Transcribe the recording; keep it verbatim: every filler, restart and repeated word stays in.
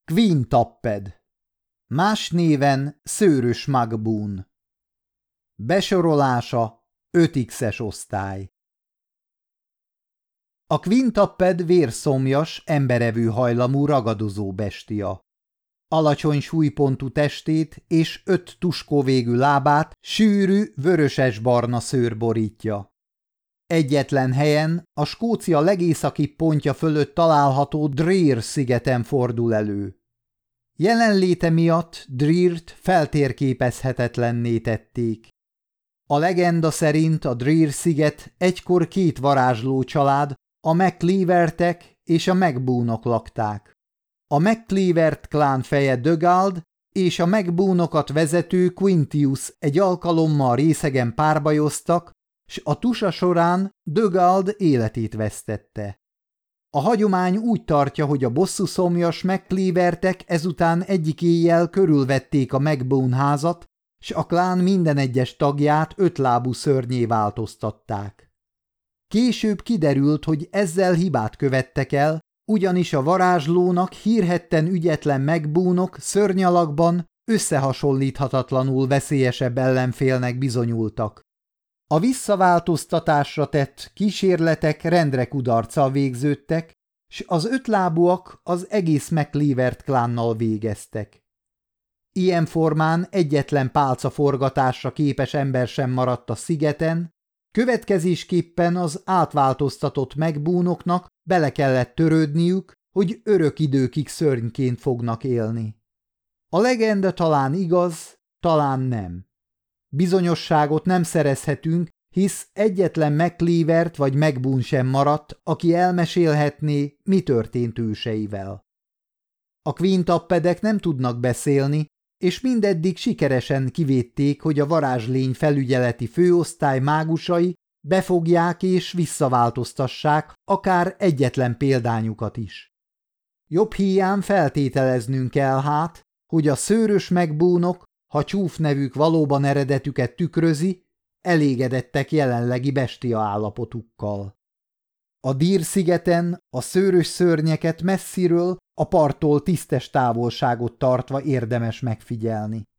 Quintapped, más néven Szőrös Magboon. Besorolása öt iksz-es osztály. A Quintapped vérszomjas, emberevő hajlamú ragadozó bestia. Alacsony súlypontú testét és öt tuskóvégű lábát sűrű, vöröses-barna szőr borítja. Egyetlen helyen, a Skócia legészakibb pontja fölött található Dreer szigeten fordul elő. Jelenléte miatt Dreert feltérképezhetetlenné tették. A legenda szerint a Dreer sziget egykor két varázsló család, a MacLeavertek és a Macboonok lakták. A MacLeavert klán feje Dögald és a Macboonokat vezető Quintius egy alkalommal részegen párbajoztak, s a tusa során Dögald életét vesztette. A hagyomány úgy tartja, hogy a bosszuszomjas MacLeavertek ezután egyik éjjel körülvették a Macboon házat, s a klán minden egyes tagját ötlábú szörnyé változtatták. Később kiderült, hogy ezzel hibát követtek el, ugyanis a varázslónak hírhedten ügyetlen Macboonok szörnyalakban összehasonlíthatatlanul veszélyesebb ellenfélnek bizonyultak. A visszaváltoztatásra tett kísérletek rendre kudarccal végződtek, s az ötlábúak az egész MacLeavert klánnal végeztek. Ilyen formán egyetlen pálcaforgatásra képes ember sem maradt a szigeten, következésképpen az átváltoztatott Macboonoknak bele kellett törődniük, hogy örök időkig szörnyként fognak élni. A legenda talán igaz, talán nem. Bizonyosságot nem szerezhetünk, hisz egyetlen MacLeavert vagy Macboon sem maradt, aki elmesélhetné, mi történt őseivel. A Quintappedek nem tudnak beszélni, és mindeddig sikeresen kivédték, hogy a varázslény felügyeleti főosztály mágusai befogják és visszaváltoztassák akár egyetlen példányukat is. Jobb híján feltételeznünk kell hát, hogy a szőrös Macboonok, ha csúf nevük valóban eredetüket tükrözi, elégedettek jelenlegi bestia állapotukkal. A Deer-szigeten a szőrös szörnyeket messziről, a parttól tisztes távolságot tartva érdemes megfigyelni.